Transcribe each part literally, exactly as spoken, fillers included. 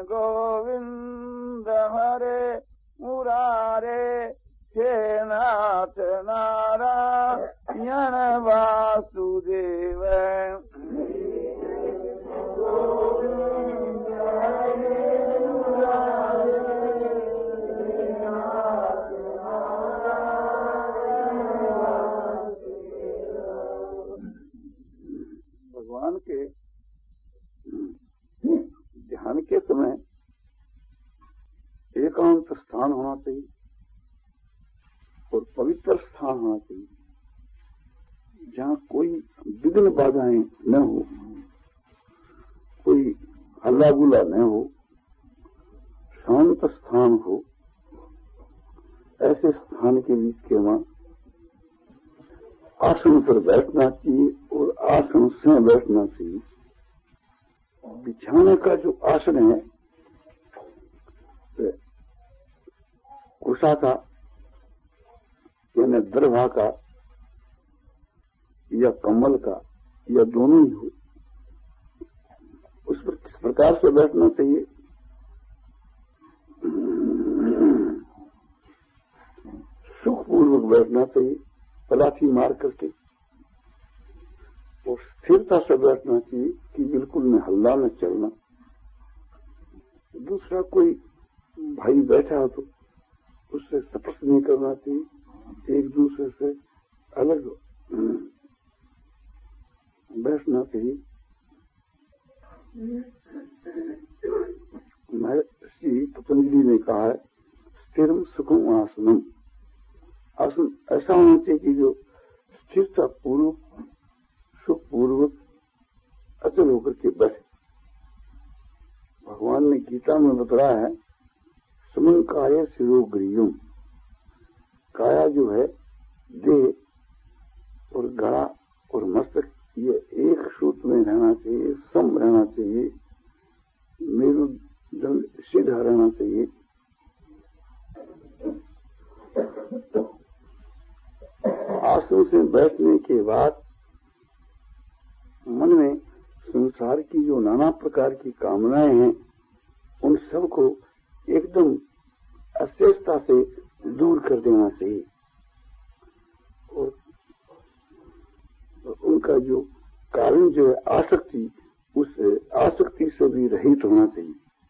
गोविंद हरे मुरारे हे नाथ नारायण वासुदेव। भगवान के ध्यान के समय एकांत स्थान होना चाहिए और पवित्र स्थान होना चाहिए, जहाँ कोई विघ्न बाधाएं न हो, कोई हल्ला गुल्ला न हो, शांत स्थान हो। ऐसे स्थान के बीच के वहां आसन पर बैठना चाहिए और आसन से बैठना चाहिए। बिछाने का जो आसन है कुशा का यानी दरभा का या कमल का या दोनों ही हो, उस पर किस प्रकार से बैठना चाहिए? सुखपूर्वक बैठना चाहिए, पलाठी मार करके, और स्थिरता से बैठना चाहिए कि बिल्कुल न हल्ला न चलना। दूसरा कोई भाई बैठा हो तो उससे स्पर्श नहीं करना चाहिए, एक दूसरे से अलग बैठना चाहिए। महर्षि पतंजलि ने कहा है स्थिरम सुखम आसनम। आसन ऐसा होना चाहिए कि जो स्थिरता पूर्वक सुख पूर्वक अचल होकर के बैठे। भगवान ने गीता में बताया है समन काय शिरोग्रीवम। काया जो है देह और गला और मस्तक ये एक सूत्र में रहना चाहिए, सम रहना चाहिए, मेरुदंड सीधा रहना चाहिए। आसन से बैठने के बाद मन में संसार की जो नाना प्रकार की कामनाएं हैं उन सब को एकदम अशेषता से दूर कर देना चाहिए और उनका जो कारण जो है आसक्ति, उस आसक्ति से भी रहित होना चाहिए।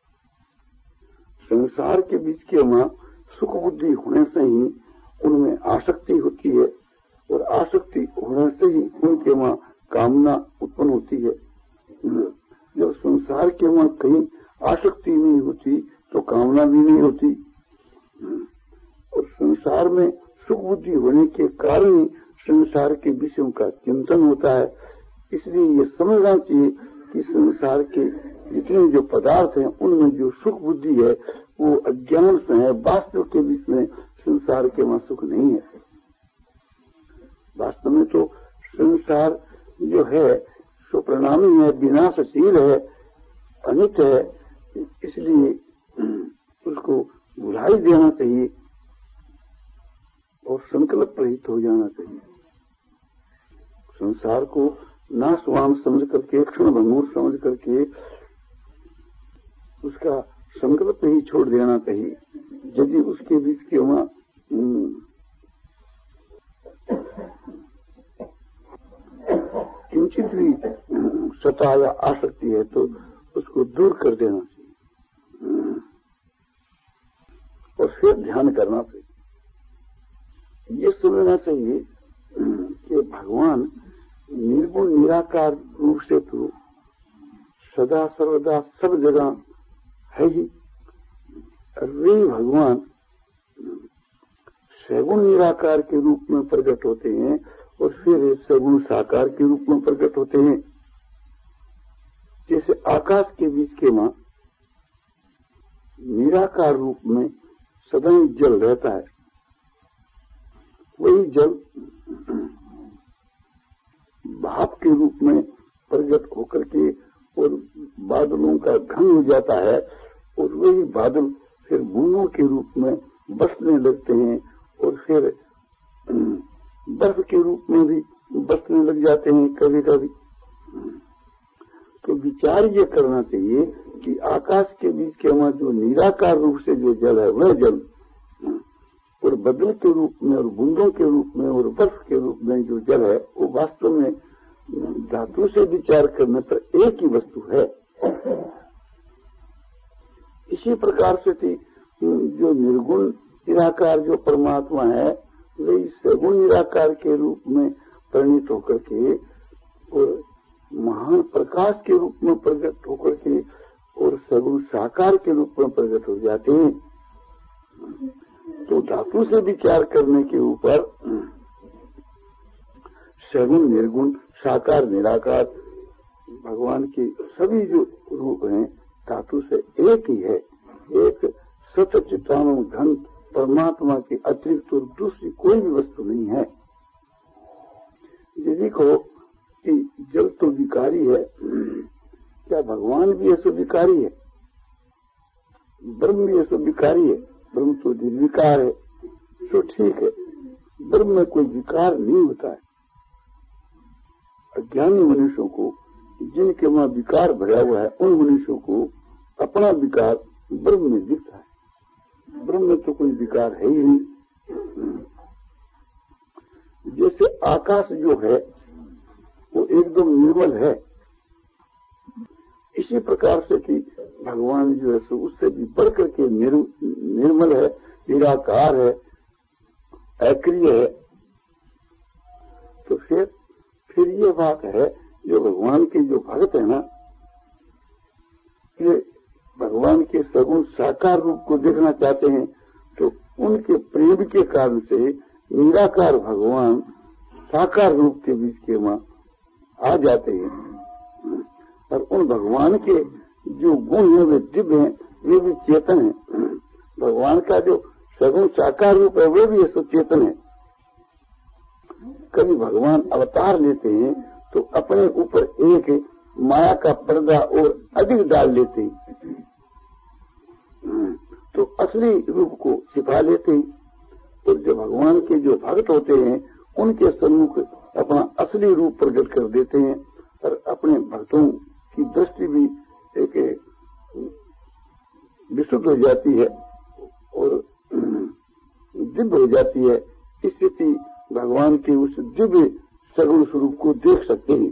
संसार के बीच के वहां सुख बुद्धि होने से ही उनमें आसक्ति होती है और आसक्ति होने से ही उनके वहां कामना उत्पन्न होती है। जब संसार के वहां कहीं आसक्ति नहीं होती तो कामना भी नहीं होती और संसार में सुख बुद्धि होने के कारण ही संसार के विषयों का चिंतन होता है। इसलिए ये समझना चाहिए कि संसार के जितने जो पदार्थ हैं उनमें जो सुख बुद्धि है वो अज्ञान से है। वास्तव के बीच में संसार के वहां सुख नहीं है। वास्तव में तो संसार जो है सो परिणामी है, विनाशशील है, अनित्य है। इसलिए उसको भुला ही देना चाहिए और संकल्प रहित हो जाना चाहिए। संसार को नाशवान समझ करके, क्षण भंगुर समझ करके उसका संकल्प ही छोड़ देना चाहिए। यदि उसके बीच के वहां किंचित भी सता या आसक्ति है तो उसको दूर कर देना चाहिए और फिर ध्यान करना चाहिए। ये समझना चाहिए कि भगवान निर्गुण निराकार रूप से तो सदा सर्वदा सब जगह है ही। वे भगवान सगुण निराकार के रूप में प्रकट होते हैं और फिर सगुण साकार के रूप में प्रकट होते हैं। जैसे आकाश के बीच के वहां निराकार रूप में सदा जल रहता है, वही जल भाप के रूप में प्रकट होकर के और बादलों का घन हो जाता है और वही बादल फिर बूंदों के रूप में बरसने लगते हैं और फिर बर्फ के रूप में भी बरसने लग जाते हैं कभी कभी। तो विचार ये करना चाहिए कि आकाश के बीच के वहां जो निराकार रूप से जो जल है वह जल और बदल के रूप में और बूंदों के रूप में और बर्फ के रूप में जो जल है वो वास्तव में धातु से विचार करने पर एक ही वस्तु है। इसी प्रकार से थी जो निर्गुण निराकार जो परमात्मा है वही सगुण निराकार के रूप में परिणित होकर के और महान प्रकाश के रूप में प्रकट होकर के और सगुण साकार के रूप में प्रकट हो जाते हैं। तो धातु से विचार करने के ऊपर सगुण निर्गुण साकार निराकार भगवान के सभी जो रूप हैं धातु से एक ही है। एक सतचित्तानंद घन परमात्मा के अतिरिक्त और दूसरी कोई भी वस्तु नहीं है। यदि कहो कि जल तो विकारी है, क्या भगवान भी ऐसा विकारी है? ब्रह्म भी ऐसा विकारी है? ब्रह्म तो निर्विकार है, तो ठीक है, ब्रह्म में कोई विकार नहीं होता है। अज्ञानी मनुष्यों को जिनके वहां विकार भरा हुआ है उन मनुष्यों को अपना विकार ब्रह्म में दिखता है। ब्रह्म में तो कोई विकार है ही नहीं। जैसे आकाश जो है वो एकदम निर्मल है, इसी प्रकार से कि भगवान जो है सो उससे भी बढ़कर के निर, निर्मल है, निराकार है, अक्रिय है। तो फिर फिर ये बात है जो भगवान के जो भक्त है ना, ये भगवान के सगुण साकार रूप को देखना चाहते हैं तो उनके प्रेम के कारण से निराकार भगवान साकार रूप के बीच के वहां आ जाते हैं। और उन भगवान के जो गुण है वे दिव्य हैं, वे भी चेतन हैं। भगवान का जो सगुण साकार रूप है वे भी ऐसा चेतन है। कभी भगवान अवतार लेते हैं तो अपने ऊपर एक माया का पर्दा और अधिक डाल लेते हैं, तो असली रूप को छिपा लेते हैं। और जो भगवान के जो भक्त होते हैं उनके सम्मुख अपना असली रूप प्रकट कर देते हैं और अपने भक्तों की दृष्टि भी एक विशुद्ध हो जाती है और दिव्य हो जाती है। स्थिति भगवान के उस दिव्य सगुण स्वरूप को देख सकते हैं।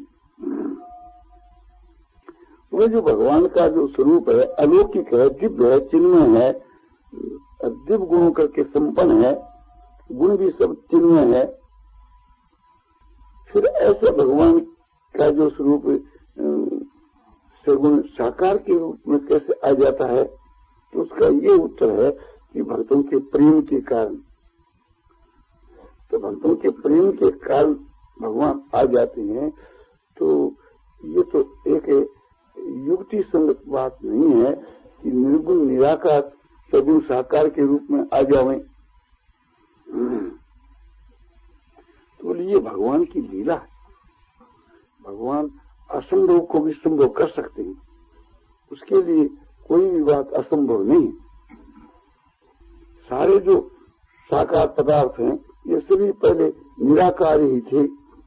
वह जो भगवान का जो स्वरूप है अलौकिक है, दिव्य है, चिन्मय है, दिव्य गुणों करके संपन्न है, गुण भी सब चिन्मय है। फिर ऐसे भगवान का जो स्वरूप सगुण साकार के रूप में कैसे आ जाता है, तो उसका ये उत्तर है कि भक्तों के प्रेम के कारण। तो भक्तों के प्रेम के कारण भगवान आ जाते हैं। तो ये तो एक युक्ति संगत बात नहीं है कि निर्गुण निराकार सगुण साकार के रूप में आ जावें। तो ये भगवान की लीला है। भगवान असंभव को भी संभव कर सकते हैं, उसके लिए कोई भी बात असंभव नहीं। सारे जो साकार पदार्थ हैं ये सभी पहले निराकार ही थे।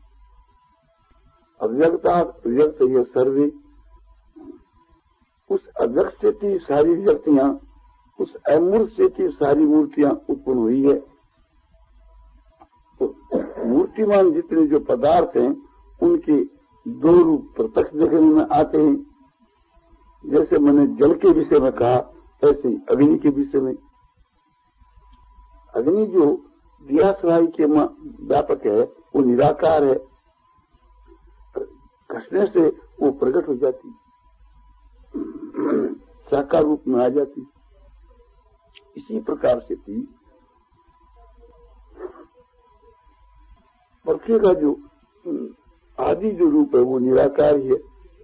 अव्यक्ता व्यक्त ये सर्वे, उस अव्यक्त से थी सारी व्यक्तियां, उस अमूर्त से थी सारी मूर्तियां उत्पन्न हुई है। तो मूर्तिमान जितने जो पदार्थ हैं उनके दो रूप प्रत्यक्ष देखने में आते हैं। जैसे मैंने जल के विषय में कहा, ऐसे अग्नि के विषय में। अग्नि जो दिया सराय के व्यापक है वो निराकार है, घसने से वो प्रकट हो जाती, साकार रूप में आ जाती। इसी प्रकार से थी पृथ्वी का जो आदि जो रूप है वो निराकार ही है।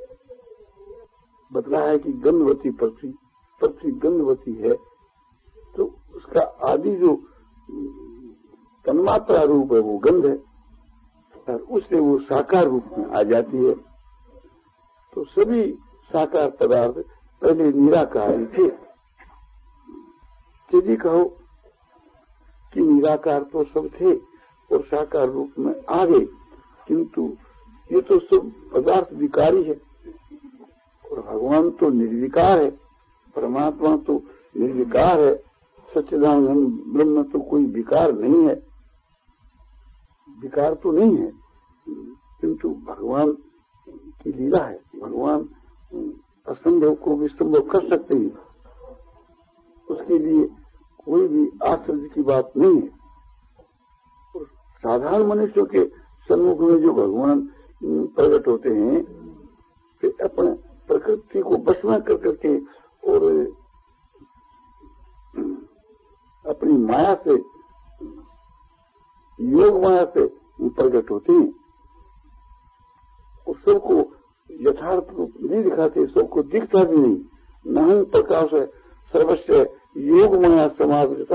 बतला है कि गंधवती पृथ्वी, पृथ्वी गंधवती है, तो उसका आदि जो तन्मात्रा रूप है वो गंध है और उससे वो साकार रूप में आ जाती है। तो सभी साकार पदार्थ पहले निराकार ही थे। यदि कहो कि निराकार तो सब थे और साकार रूप में आ गए, किंतु ये तो सब पदार्थ विकारी है और भगवान तो निर्विकार है, परमात्मा तो निर्विकार है, सच्चिदानंद ब्रह्म तो कोई विकार नहीं है, विकार तो नहीं है, किंतु भगवान की लीला है। भगवान असंभव को भी संभव कर सकते हैं, उसके लिए कोई भी आश्चर्य की बात नहीं है। और साधारण मनुष्यों के सम्मुख में जो भगवान प्रकट होते हैं, फिर अपने प्रकृति को बस में कर करके और अपनी माया से, योग माया से प्रकट होते हैं, उस सबको यथार्थ रूप नहीं दिखाते, सबको दिखता भी नहीं। नाहं प्रकाश है सर्वस्व योग माया समावृता।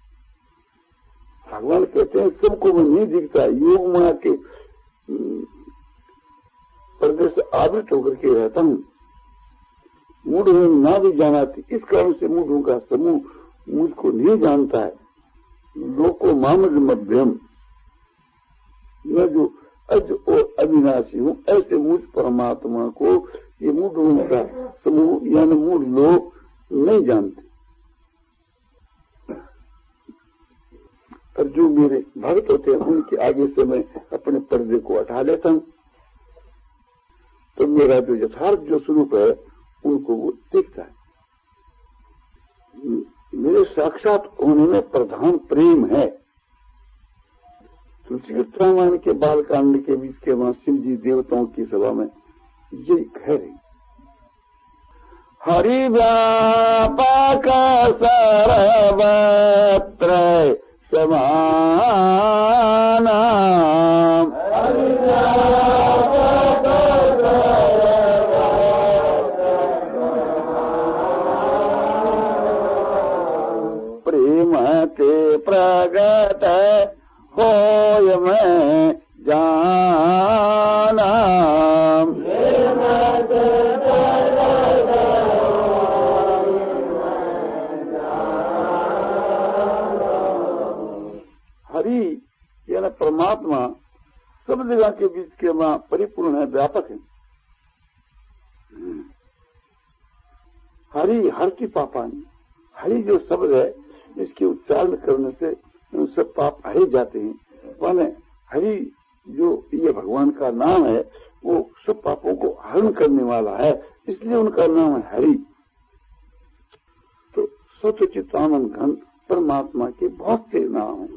भगवान कहते हैं सबको मैं नहीं दिखता, योग माया के पर्दे से आवृत होकर के रहता हूँ। मूढ़ ना भी जानाती, इस कारण से मूढ़ों का समूह मुझको नहीं जानता है। लोको मामज मध्यम, मैं जो अज और अविनाशी हूँ, ऐसे मुझ परमात्मा को ये मूढ़ों का समूह यानी मूढ़ लोग नहीं जानते। और जो मेरे भक्त होते हैं उनके आगे से मैं अपने पर्दे को हटा लेता हूँ, तो मेरा जो यथार्थ जो स्वरूप है उनको वो देखता है। मेरे साक्षात होने में प्रधान प्रेम है। तुलसीकृत रामायण के बालकांड के बीच के वहां शिव जी देवताओं की सभा में यही कह रही, हरि व्यापक सर्वत्र समाना, प्रेम के प्रगट होय मैं जाना, हरि यानी परमात्मा सब जगह के बीच के मां परिपूर्ण है, व्यापक है। हरि हर की पापानी, हरि जो शब्द है इसके उच्चारण करने से सब पाप हरे जाते हैं। माने हरि जो ये भगवान का नाम है वो सब पापों को हरण करने वाला है, इसलिए उनका नाम है हरि। तो सच्चिदानंद घन परमात्मा के बहुत से नाम है।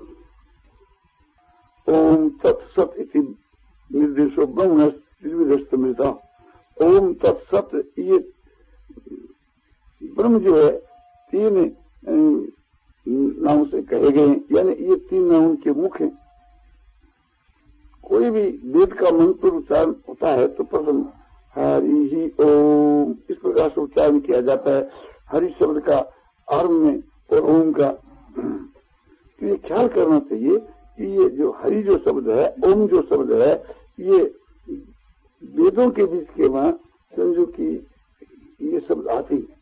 ओम तत्सत इति निर्देशो ब्रह्म निर्विधस्तमृता। ओम तत्सत, ये ब्रह्म जो है तीन नाम से कहे गए, यानी ये तीन नाम उनके मुख हैं। कोई भी वेद का मंत्र उच्चारण होता है तो प्रथम हरि ही ओम इस प्रकार से उच्चारण किया जाता है। हरि शब्द का आरंभ में और ओम का, तो ये ख्याल करना चाहिए कि ये जो हरि जो शब्द है, ओम जो शब्द है, ये वेदों के बीच के वहां समझो कि ये शब्द आते हैं।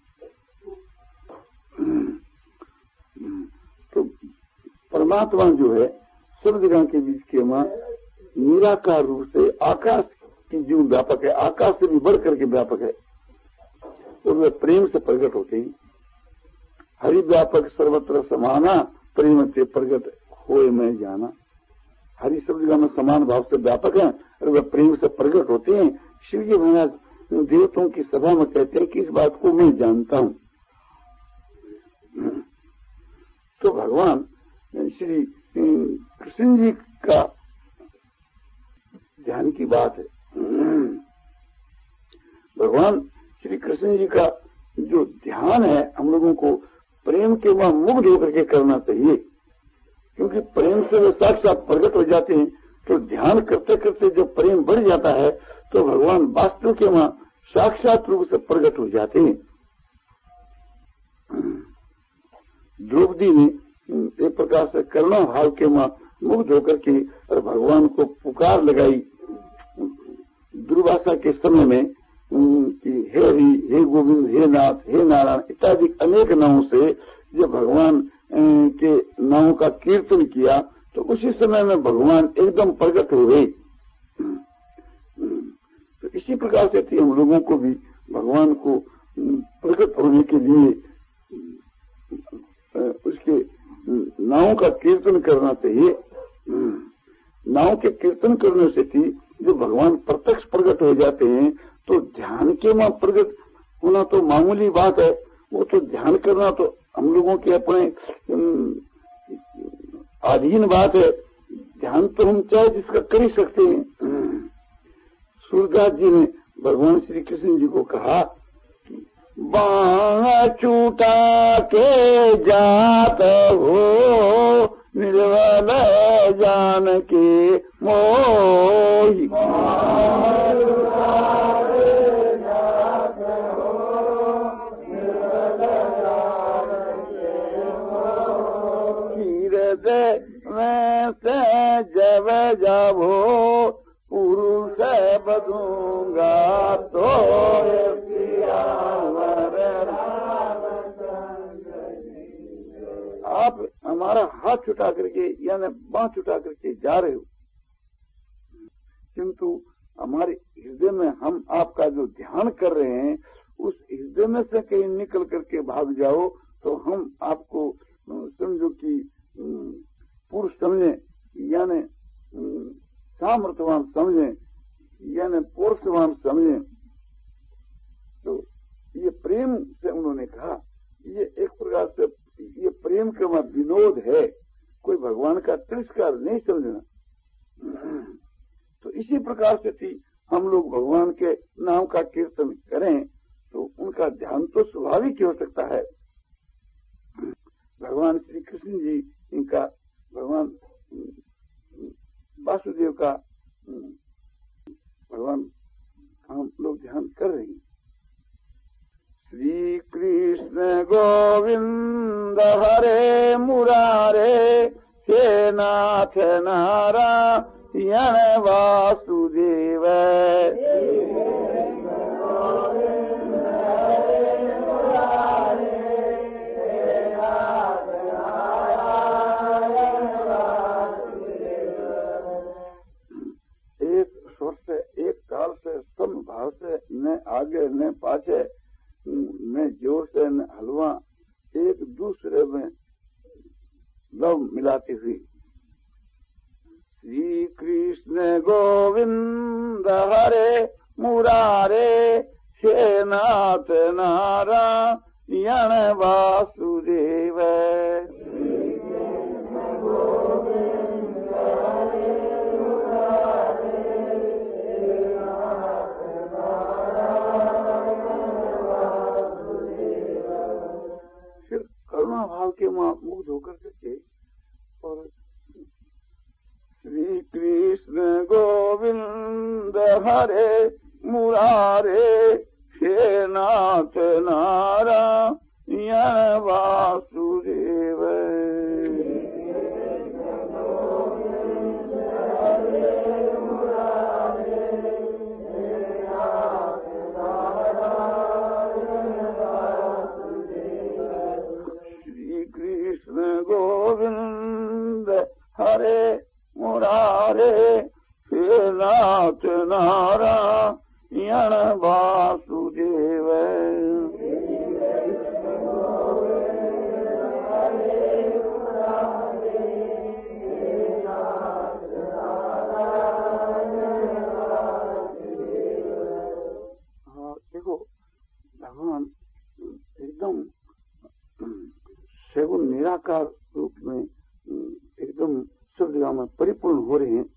तो परमात्मा जो है सब जगह के बीच के वहां निराकार रूप से आकाश की जो व्यापक है, आकाश से भी बढ़ करके व्यापक है, और वे प्रेम से प्रकट होते हैं। हरि व्यापक सर्वत्र समाना, प्रेम से प्रकट होए मैं जाना। हरि सब जगह में समान भाव से व्यापक है और वे प्रेम से प्रकट होते हैं। शिव जी महाराज देवताओं की सभा में कहते हैं कि इस बात को मैं जानता हूं। तो भगवान श्री कृष्ण जी का ध्यान की बात है। भगवान श्री कृष्ण जी का जो ध्यान है हम लोगों को प्रेम के वहां मुग्ध होकर के करना चाहिए, क्योंकि प्रेम से वे साक्षात प्रकट हो जाते हैं। तो ध्यान करते करते जब प्रेम बढ़ जाता है तो भगवान वास्तव के वहां साक्षात रूप से प्रकट हो जाते हैं। द्रौपदी ने एक प्रकार से करुणा भाव के वहां मुग्ध होकर के और भगवान को पुकार लगाई दुर्वासा के समय में कि हे हरि, हे गोविंद, हे नाथ, हे नारायण इत्यादि अनेक नामों से जब भगवान के नामों का कीर्तन किया तो उसी समय में भगवान एकदम प्रकट हो गए। तो इसी प्रकार से थी हम लोगों को भी भगवान को प्रकट होने के लिए उसके नाम का कीर्तन करना चाहिए। नाम के कीर्तन करने से थी जो भगवान प्रत्यक्ष प्रकट हो जाते हैं, तो ध्यान के में प्रकट होना तो मामूली बात है। वो तो ध्यान करना तो हम लोगों के अपने अधीन बात है। ध्यान तो हम चाहे जिसका कर ही सकते हैं। सूरदास जी ने भगवान श्री कृष्ण जी को कहा, बाण छूटा के जात हो निर्बल जान के मोहि। मैं से जब जाबो पुरुष बदूंगा तो आप हमारा हाथ छुटा करके यानी बांह छुटा करके जा रहे हो, किंतु हमारे हृदय में हम आपका जो ध्यान कर रहे हैं उस हृदय में से कहीं निकल करके भाग जाओ तो हम आपको समझो कि पुरुष समझे यानी सामर्थ्यवान समझे यानी पुरुषवान समझे। तो ये प्रेम से उन्होंने कहा, ये एक प्रकार से ये प्रेम का विनोद है, कोई भगवान का तिरस्कार नहीं समझना। तो इसी प्रकार से थी हम लोग भगवान के नाम का कीर्तन करें तो उनका ध्यान तो स्वाभाविक ही हो सकता है। भगवान श्री कृष्ण जी इनका भगवान वासुदेव का भगवान हम लोग ध्यान कर रहे हैं। श्री कृष्ण गोविंद हरे मुरारे हे नाथ नारायण वासुदेव। भाव से न आगे न पाछे न जोर से न हलवा, एक दूसरे में लव मिलाती हुई। श्री कृष्ण गोविंद हरे मुरारे हे नाथ नारायण वासुदेव। भाव के मुग्ध होकर के और श्री कृष्ण गोविंद हरे मुरारे हे नाथ नारायण वासुदेव। गोविंद हरे मुरारे हे नाथ नारायण वासुदेव। हाँ देखो भगवान एकदम सगुण निराकार रूप में एकदम सब जगह में परिपूर्ण हो रहे हैं।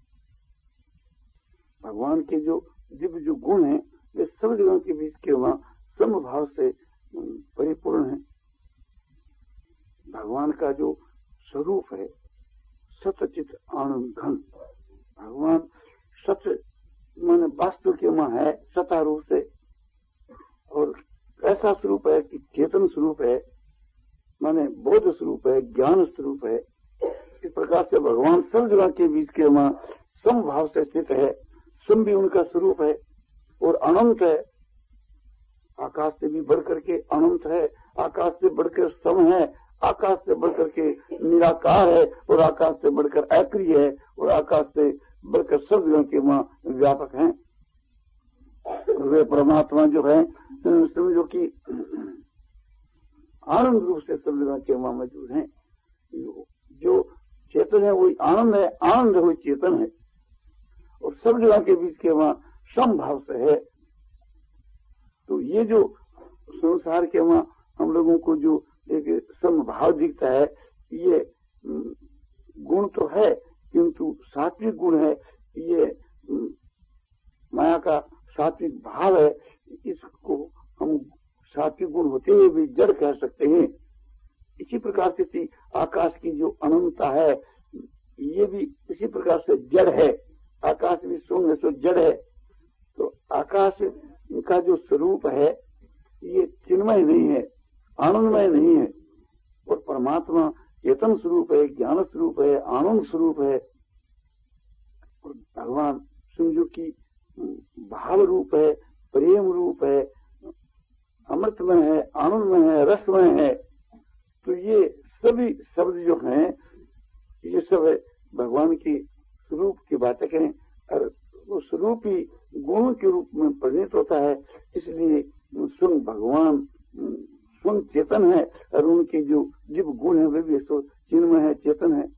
भगवान के जो दिव्य जो गुण हैं वे सब जगह के बीच के वहाँ समभाव से परिपूर्ण है। भगवान का जो स्वरूप है सतचित आनंद घन, भगवान सत्य माने वास्तव के वहाँ है सता रूप से, और ऐसा स्वरूप है कि चेतन स्वरूप है माने बोध स्वरूप है, ज्ञान स्वरूप है। इस प्रकार से भगवान सब जगह के बीच के वहाँ समभाव से स्थित है। सम भी उनका स्वरूप है और अनंत है, आकाश से भी बढ़कर के अनंत है, आकाश से बढ़कर सम है, आकाश से बढ़कर के निराकार है और आकाश से बढ़कर अक्रिय है और आकाश से बढ़कर सब जगह के वहाँ व्यापक हैं। वे परमात्मा जो है समझो कि आनंद रूप से सब जगह के वहां मौजूद हैं। जो चेतन है वही आनंद है, आनंद है वही चेतन है, और सब जगह के बीच के वहां समभाव से है। तो ये जो संसार के वहां हम लोगों को जो एक समभाव दिखता है, ये गुण तो है किंतु सात्विक गुण है, ये माया का सात्विक भाव है। इसको हम सात्विक गुण होते हुए भी जड़ कह सकते हैं। इसी प्रकार से थी आकाश की जो अनंतता है, ये भी इसी प्रकार से जड़ है। आकाश भी शून्य सो जड़ है। तो आकाश का जो स्वरूप है ये चिन्मय नहीं है, आनंदमय नहीं है, और परमात्मा चेतन स्वरूप है, ज्ञान स्वरूप है, आनंद स्वरूप है। और भगवान समझो की भाव रूप है, प्रेम रूप है, अमृतमय है, आनंदमय है, रसमय है। तो ये सभी शब्द जो हैं ये सब भगवान की स्वरूप की बातें करें, और वो स्वरूप ही गुणों के रूप में परिणत होता है। इसलिए स्वयं भगवान स्वयं चेतन है, और उनके जो जीव गुण है वे भी तो चिन्मय है, चेतन है।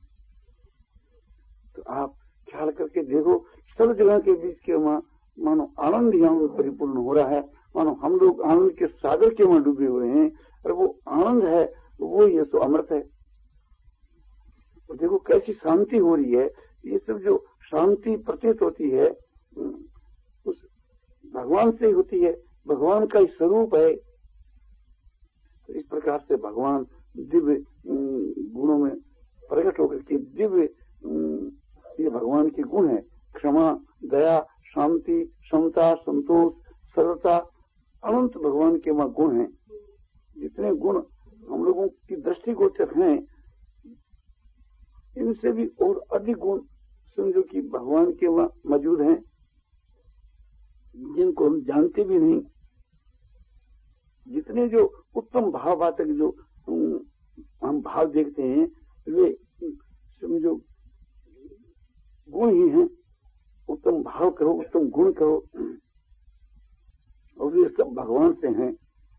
तो आप ख्याल करके देखो, सब जगह के बीच के वहां मानो आनंद यहाँ परिपूर्ण हो रहा है, मानो हम लोग आनंद के सागर के वहां डूबे हुए हैं, और वो आनंद है, वो ये तो अमृत है। और देखो कैसी शांति हो रही है। ये सब जो शांति प्रतीत होती है उस भगवान से ही होती है, भगवान का ही स्वरूप है। तो इस प्रकार से भगवान दिव्य गुणों में प्रकट होकर के दिव्य, ये भगवान के गुण है। क्षमा, दया, शांति, समता, संतोष, सरलता, अनंत भगवान के वहां गुण हैं। जितने गुण हम लोगों की दृष्टिगोचर हैं, इनसे भी और अधिक गुण समझो कि भगवान के वहां मौजूद हैं, जिनको हम जानते भी नहीं। जितने जो उत्तम भाववाचक जो हम भाव देखते हैं, वे समझो गुण ही हैं। उत्तम भाव कहो, उत्तम गुण कहो, और वे सब भगवान से हैं।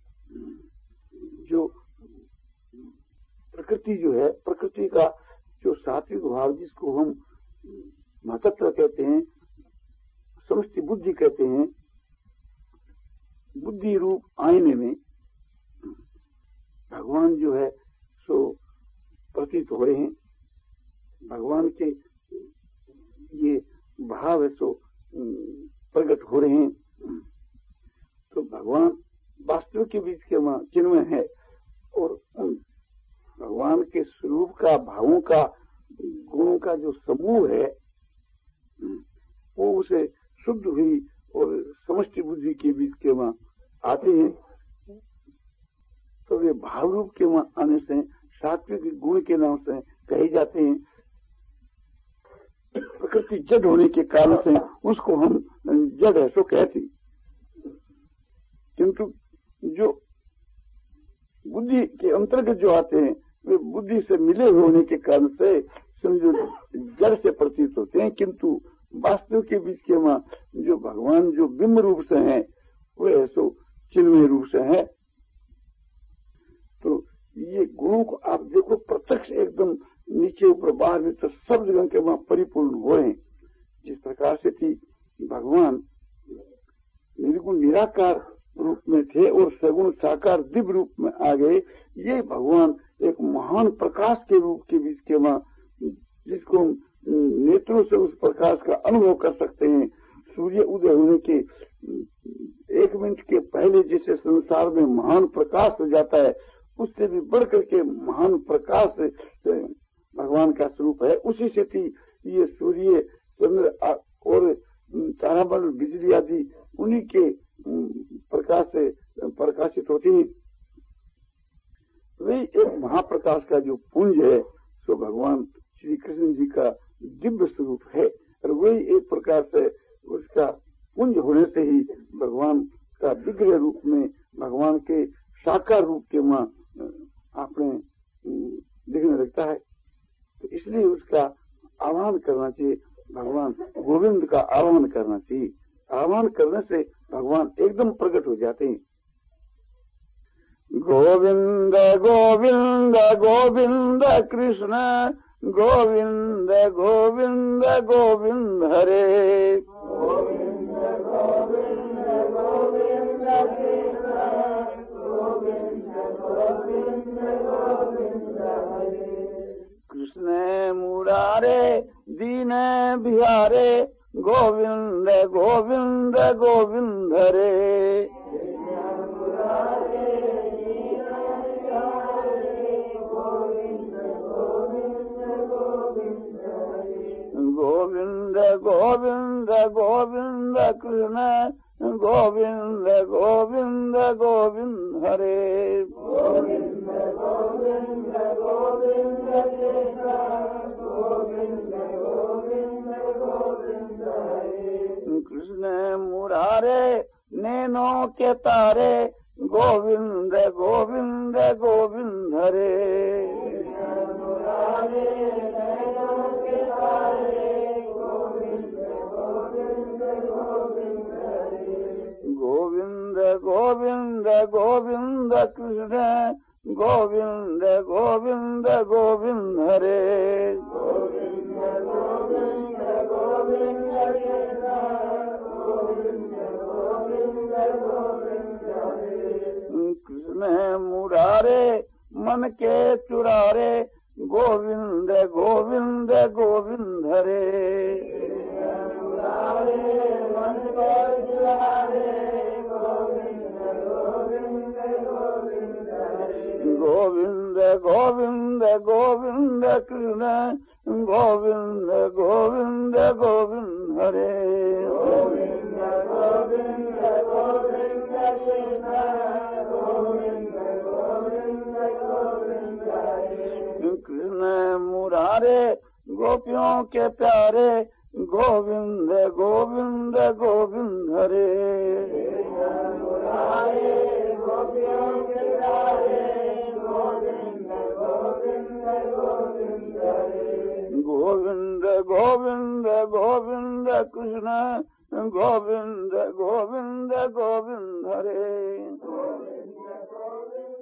जो प्रकृति जो है, प्रकृति का जो सात्विक भाव जिसको हम महत्व कहते हैं, समष्टि बुद्धि कहते हैं, बुद्धि रूप आईने में भगवान जो है सो प्रतीत हो रहे हैं। भगवान के ये भाव है सो प्रकट हो रहे हैं। तो भगवान वास्तव के बीच के वहां चिन्मय है, और भगवान के स्वरूप का, भावों का, गुणों का जो समूह है वो उसे शुद्ध हुई और समष्टि बुद्धि के बीच के वहां आते हैं। तो वे भाव रूप के वहां आने से सात्विक गुण के नाम से कहे जाते हैं। प्रकृति जड़ होने के कारण से उसको हम जड़ है सो कहते, किंतु जो बुद्धि के अंतर्गत जो आते हैं वे बुद्धि से मिले होने के कारण से समझो जड़ से प्रतीत होते हैं, किंतु वास्तव के बीच के वहां जो भगवान जो बिंब रूप से हैं वे ऐसो चिन्मय रूप से है। तो ये गुणों को आप देखो प्रत्यक्ष एकदम नीचे ऊपर बाहर में तो सब जगह के वहां परिपूर्ण हो रहे हैं। जिस प्रकार से थी भगवान निर्गुण निराकार रूप में थे और सगुण साकार दिव्य रूप में आ गए, ये भगवान एक महान प्रकाश के रूप के बीच के वहां जिसको नेत्रों से उस प्रकाश का अनुभव कर सकते हैं। सूर्य उदय होने के एक मिनट के पहले जैसे संसार में महान प्रकाश हो जाता है, उससे भी बढ़कर के महान प्रकाश भगवान का स्वरूप है। उसी से थी ये सूर्य, चंद्र और तारामंडल, बिजली आदि उन्हीं के प्रकाश से प्रकाशित होती है। वे एक महाप्रकाश का जो पुंज है सो भगवान श्री कृष्ण जी का दिव्य स्वरूप है, और वही एक प्रकार से उसका पुंज होने से ही भगवान का विग्रह रूप में, भगवान के साकार रूप के वहां आपने दिखने लगता है। तो इसलिए उसका आह्वान करना चाहिए, भगवान गोविंद का आह्वान करना चाहिए। आह्वान करने से भगवान एकदम प्रकट हो जाते हैं। गोविंद गोविंद गोविंद कृष्ण गोविंद गोविंद गोविंद हरे। गोविंद गोविंद गोविंद कृष्ण गोविंद गोविंद गोविंद हरे। कृष्ण मुरारे दीन बिहारे गोविंद गोविंद गोविंद हरे। गोविंद गोविंद गोविंद कृष्ण गोविंद गोविंद गोविंद हरे। गोविंद गोविंद गोविंद कृष्ण गोविंद गोविंद गोविंद हरे। कृष्ण मुरारे नैनों के तारे गोविंद गोविंद गोविंद हरे। गोविंद गोविंद गोविंद कृष्ण गोविंद गोविंद गोविंद हरे। गोविंद गोविंद गोविंद कृष्ण गोविंद गोविंद गोविंद हरे। कृष्ण मुरारे मन के चुरारे गोविंद गोविंद गोविंद हरे। मन के चुरारे गोविंद गोविंद गोविंद हरे। गोविंद गोविंद गोविंद कृष्ण गोविंद गोविंद गोविंद हरे। गोविंद गोविंद गोविंद कृष्ण गोविंद गोविंद गोविंद हरे। कृष्ण मुरारे गोपियों के प्यारे गोविंद गोविंद गोविंद हरे। मुरारे गोपियों के प्यारे गोविंद गोविंद गोविंद हरे। गोविंद गोविंद गोविंद कृष्ण गोविंद गोविंद गोविंद हरे। गोविंद गोविंद